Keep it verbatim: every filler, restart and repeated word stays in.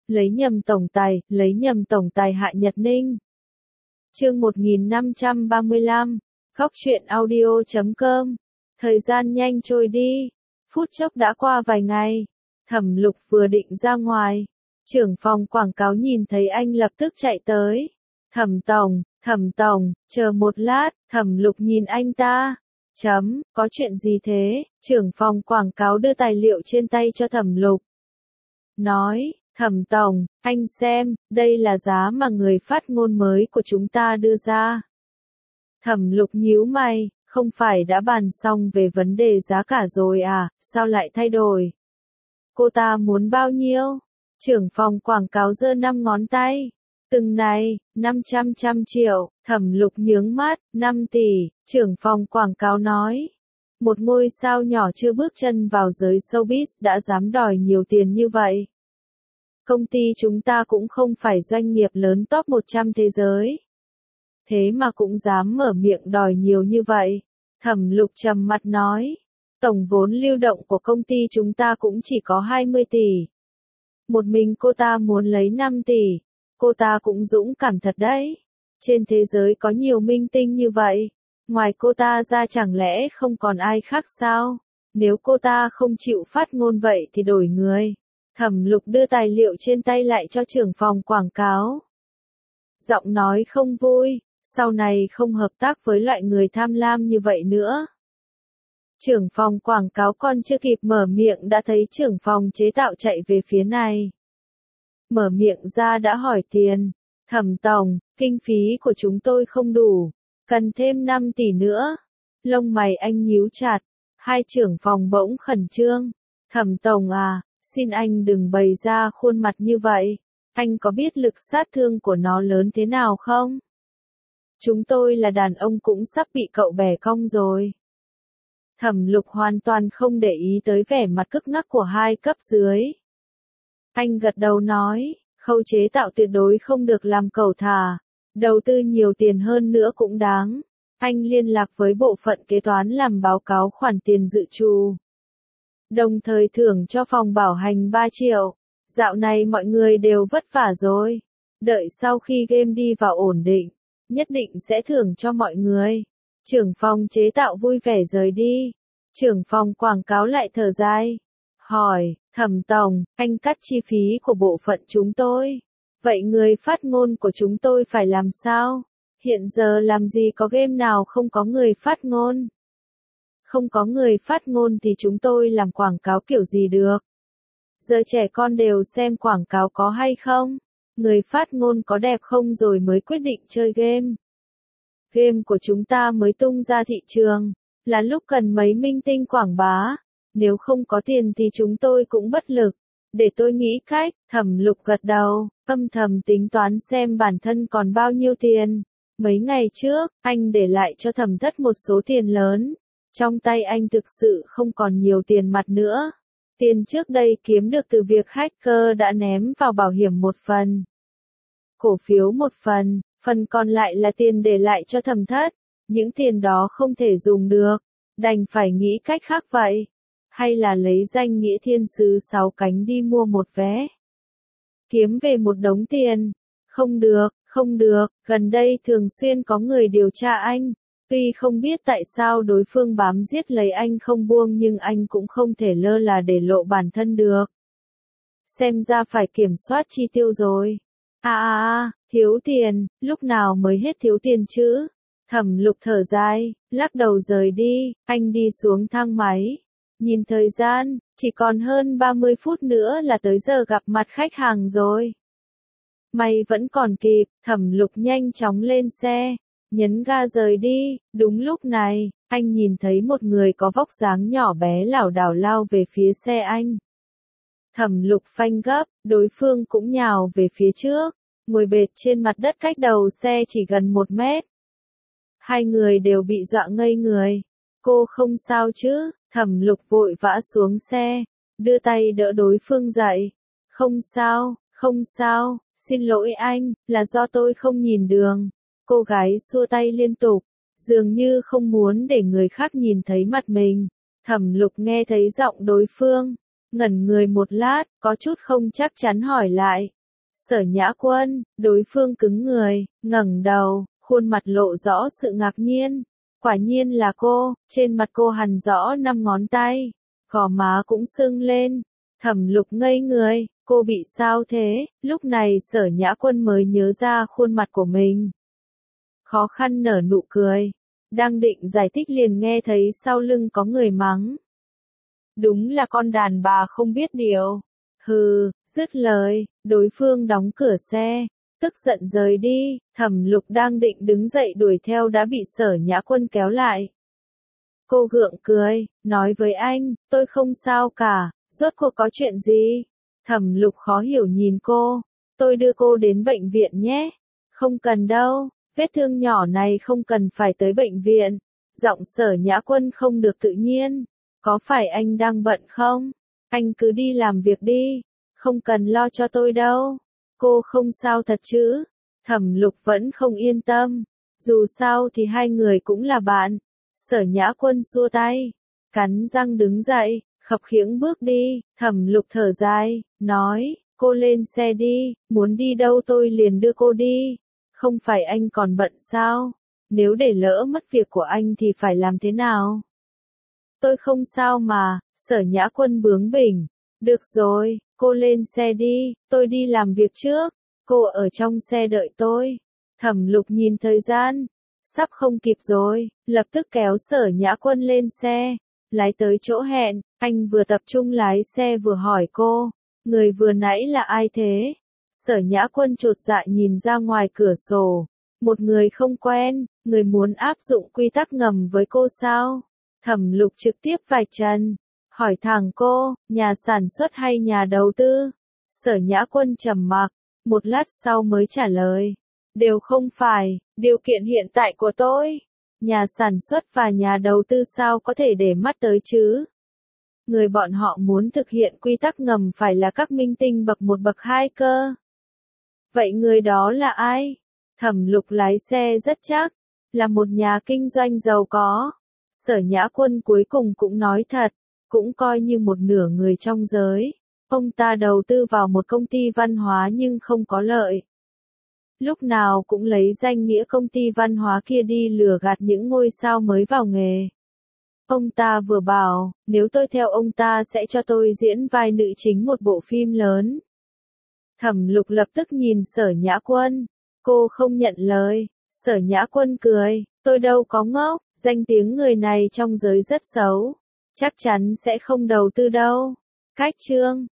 lấy nhầm tổng tài, lấy nhầm tổng tài Hạ Nhật Ninh. Chương một nghìn năm trăm ba mươi lăm, Góc truyện audio chấm com. Thời gian nhanh trôi đi, phút chốc đã qua vài ngày. Thẩm Lục vừa định ra ngoài, trưởng phòng quảng cáo nhìn thấy anh lập tức chạy tới. Thẩm tổng, Thẩm tổng, chờ một lát. Thẩm Lục nhìn anh ta. Chấm, có chuyện gì thế? Trưởng phòng quảng cáo đưa tài liệu trên tay cho Thẩm Lục. Nói, Thẩm tổng, anh xem, đây là giá mà người phát ngôn mới của chúng ta đưa ra. Thẩm Lục nhíu mày, không phải đã bàn xong về vấn đề giá cả rồi à, sao lại thay đổi? Cô ta muốn bao nhiêu? Trưởng phòng quảng cáo giơ năm ngón tay. Từng này, năm trăm trăm triệu. Thẩm Lục nhướng mắt. Năm tỷ. Trưởng phòng quảng cáo nói. Một ngôi sao nhỏ chưa bước chân vào giới showbiz đã dám đòi nhiều tiền như vậy. Công ty chúng ta cũng không phải doanh nghiệp lớn top một trăm thế giới. Thế mà cũng dám mở miệng đòi nhiều như vậy. Thẩm Lục trầm mặt nói. Tổng vốn lưu động của công ty chúng ta cũng chỉ có hai mươi tỷ. Một mình cô ta muốn lấy năm tỷ. Cô ta cũng dũng cảm thật đấy. Trên thế giới có nhiều minh tinh như vậy. Ngoài cô ta ra chẳng lẽ không còn ai khác sao? Nếu cô ta không chịu phát ngôn vậy thì đổi người. Thẩm Lục đưa tài liệu trên tay lại cho trưởng phòng quảng cáo. Giọng nói không vui, sau này không hợp tác với loại người tham lam như vậy nữa. Trưởng phòng quảng cáo còn chưa kịp mở miệng đã thấy trưởng phòng chế tạo chạy về phía này. Mở miệng ra đã hỏi tiền. Thẩm tổng, kinh phí của chúng tôi không đủ, cần thêm năm tỷ nữa. Lông mày anh nhíu chặt, hai trưởng phòng bỗng khẩn trương. Thẩm tổng à, xin anh đừng bày ra khuôn mặt như vậy. Anh có biết lực sát thương của nó lớn thế nào không? Chúng tôi là đàn ông cũng sắp bị cậu bẻ cong rồi. Thẩm Lục hoàn toàn không để ý tới vẻ mặt cứng ngắc của hai cấp dưới. Anh gật đầu nói, khâu chế tạo tuyệt đối không được làm cẩu thả. Đầu tư nhiều tiền hơn nữa cũng đáng. Anh liên lạc với bộ phận kế toán làm báo cáo khoản tiền dự trù. Đồng thời thưởng cho phòng bảo hành ba triệu. Dạo này mọi người đều vất vả rồi. Đợi sau khi game đi vào ổn định, nhất định sẽ thưởng cho mọi người. Trưởng phòng chế tạo vui vẻ rời đi. Trưởng phòng quảng cáo lại thở dài. Hỏi, Thẩm tổng, anh cắt chi phí của bộ phận chúng tôi. Vậy người phát ngôn của chúng tôi phải làm sao? Hiện giờ làm gì có game nào không có người phát ngôn? Không có người phát ngôn thì chúng tôi làm quảng cáo kiểu gì được? Giờ trẻ con đều xem quảng cáo có hay không? Người phát ngôn có đẹp không rồi mới quyết định chơi game. Game của chúng ta mới tung ra thị trường, là lúc cần mấy minh tinh quảng bá. Nếu không có tiền thì chúng tôi cũng bất lực. Để tôi nghĩ cách. Thẩm Lục gật đầu, âm thầm tính toán xem bản thân còn bao nhiêu tiền. Mấy ngày trước, anh để lại cho Thẩm Thất một số tiền lớn. Trong tay anh thực sự không còn nhiều tiền mặt nữa. Tiền trước đây kiếm được từ việc hacker đã ném vào bảo hiểm một phần. Cổ phiếu một phần, phần còn lại là tiền để lại cho Thẩm Thất. Những tiền đó không thể dùng được, đành phải nghĩ cách khác vậy. Hay là lấy danh nghĩa thiên sứ sáu cánh đi mua một vé. Kiếm về một đống tiền. Không được, không được, gần đây thường xuyên có người điều tra anh. Tuy không biết tại sao đối phương bám giết lấy anh không buông nhưng anh cũng không thể lơ là để lộ bản thân được. Xem ra phải kiểm soát chi tiêu rồi. À à à, thiếu tiền, lúc nào mới hết thiếu tiền chứ? Thẩm Lục thở dài, lắc đầu rời đi, anh đi xuống thang máy. Nhìn thời gian, chỉ còn hơn ba mươi phút nữa là tới giờ gặp mặt khách hàng rồi. May vẫn còn kịp, Thẩm Lục nhanh chóng lên xe, nhấn ga rời đi. Đúng lúc này, anh nhìn thấy một người có vóc dáng nhỏ bé lảo đảo lao về phía xe anh. Thẩm Lục phanh gấp, đối phương cũng nhào về phía trước, ngồi bệt trên mặt đất cách đầu xe chỉ gần một mét. Hai người đều bị dọa ngây người. Cô không sao chứ? Thẩm Lục vội vã xuống xe, đưa tay đỡ đối phương dậy. Không sao, không sao, xin lỗi anh, là do tôi không nhìn đường. Cô gái xua tay liên tục, dường như không muốn để người khác nhìn thấy mặt mình. Thẩm Lục nghe thấy giọng đối phương, ngẩn người một lát, có chút không chắc chắn hỏi lại, Sở Nhã Quân, đối phương cứng người, ngẩng đầu, khuôn mặt lộ rõ sự ngạc nhiên. Quả nhiên là cô, trên mặt cô hằn rõ năm ngón tay, gò má cũng sưng lên. Thẩm Lục ngây người, cô bị sao thế? Lúc này Sở Nhã Quân mới nhớ ra khuôn mặt của mình. Khó khăn nở nụ cười, đang định giải thích liền nghe thấy sau lưng có người mắng. Đúng là con đàn bà không biết điều. Hừ, dứt lời, đối phương đóng cửa xe, tức giận rời đi. Thẩm Lục đang định đứng dậy đuổi theo đã bị Sở Nhã Quân kéo lại. Cô gượng cười, nói với anh, tôi không sao cả, rốt cuộc có chuyện gì? Thẩm Lục khó hiểu nhìn cô, tôi đưa cô đến bệnh viện nhé. Không cần đâu, vết thương nhỏ này không cần phải tới bệnh viện. Giọng Sở Nhã Quân không được tự nhiên. Có phải anh đang bận không? Anh cứ đi làm việc đi, không cần lo cho tôi đâu. Cô không sao thật chứ? Thẩm Lục vẫn không yên tâm, dù sao thì hai người cũng là bạn. Sở Nhã Quân xua tay, cắn răng đứng dậy, khập khiễng bước đi. Thẩm Lục thở dài, nói, cô lên xe đi, muốn đi đâu tôi liền đưa cô đi. Không phải anh còn bận sao? Nếu để lỡ mất việc của anh thì phải làm thế nào? Tôi không sao mà. Sở Nhã Quân bướng bỉnh. Được rồi, cô lên xe đi, tôi đi làm việc trước. Cô ở trong xe đợi tôi. Thẩm Lục nhìn thời gian, sắp không kịp rồi, lập tức kéo Sở Nhã Quân lên xe, lái tới chỗ hẹn. Anh vừa tập trung lái xe vừa hỏi cô, người vừa nãy là ai thế? Sở Nhã Quân chột dạ nhìn ra ngoài cửa sổ, một người không quen, người muốn áp dụng quy tắc ngầm với cô sao? Thẩm Lục trực tiếp vạch trần, hỏi thẳng cô, nhà sản xuất hay nhà đầu tư? Sở Nhã Quân trầm mặc, một lát sau mới trả lời, đều không phải, điều kiện hiện tại của tôi, nhà sản xuất và nhà đầu tư sao có thể để mắt tới chứ? Người bọn họ muốn thực hiện quy tắc ngầm phải là các minh tinh bậc một bậc hai cơ. Vậy người đó là ai? Thẩm Lục lái xe rất chắc, là một nhà kinh doanh giàu có. Sở Nhã Quân cuối cùng cũng nói thật, cũng coi như một nửa người trong giới. Ông ta đầu tư vào một công ty văn hóa nhưng không có lợi. Lúc nào cũng lấy danh nghĩa công ty văn hóa kia đi lừa gạt những ngôi sao mới vào nghề. Ông ta vừa bảo, nếu tôi theo ông ta sẽ cho tôi diễn vai nữ chính một bộ phim lớn. Thẩm Lục lập tức nhìn Sở Nhã Quân. Cô không nhận lời. Sở Nhã Quân cười, tôi đâu có ngốc, danh tiếng người này trong giới rất xấu. Chắc chắn sẽ không đầu tư đâu. Cách chương